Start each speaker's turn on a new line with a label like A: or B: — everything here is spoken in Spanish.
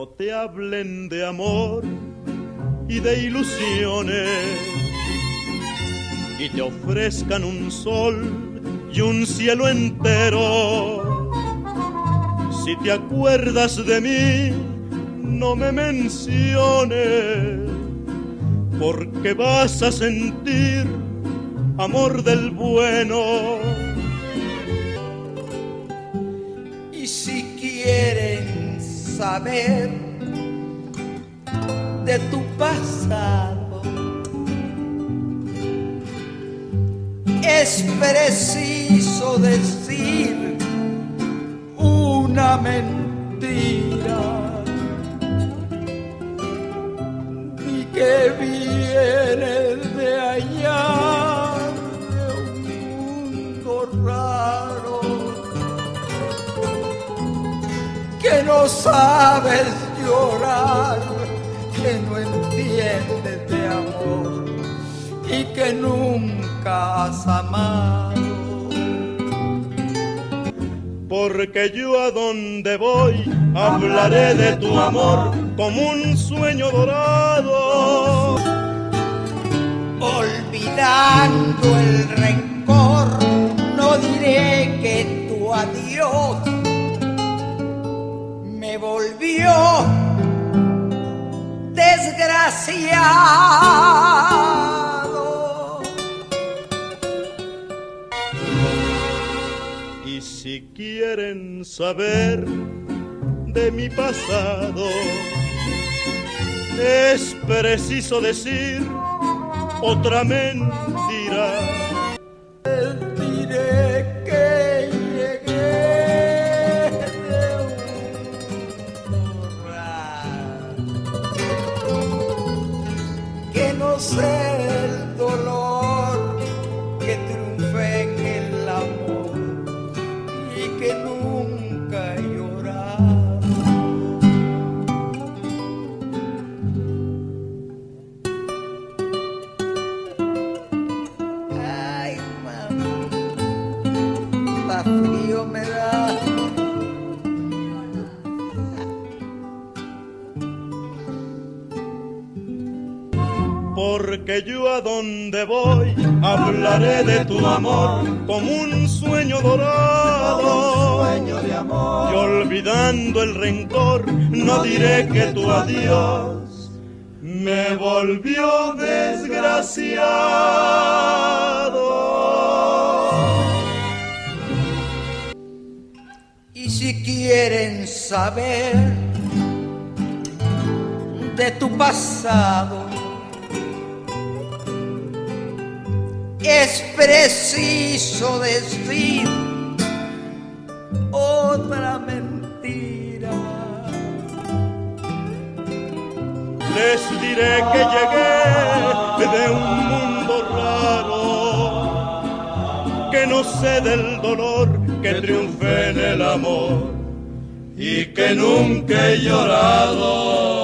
A: te hablen de amor y de ilusiones y te ofrezcan un sol y un cielo entero. Si te acuerdas de mí, no me menciones, porque vas a sentir amor del bueno.
B: Y si quieren saber de tu pasado, es preciso decir una mentira, y que vienes de allá, de un mundo raro, que no sabes llorar, que no entiendes de amor y que nunca has amado.
A: Porque yo a donde voy hablaré de tu amor como un sueño dorado.
B: Olvidando el rencor, no diré que tu adiós me volvió desgraciado.
A: Y si quieren saber de mi pasado, es preciso decir otra mentira.
B: Diré que llegué de un corral, que no sé el dolor, que triunfé en el amor y que nunca he llorado. Ay, mami, hasta frío me da.
A: Porque yo a donde voy hablaré de tu amor como un sueño dorado.
B: De amor.
A: Y olvidando el rencor, no diré que tu adiós me volvió desgraciado.
B: Y si quieren saber de tu pasado, es preciso decir otra mentira.
A: Les diré que llegué de un mundo raro, que no sé del dolor, que triunfé en el amor y que nunca he llorado.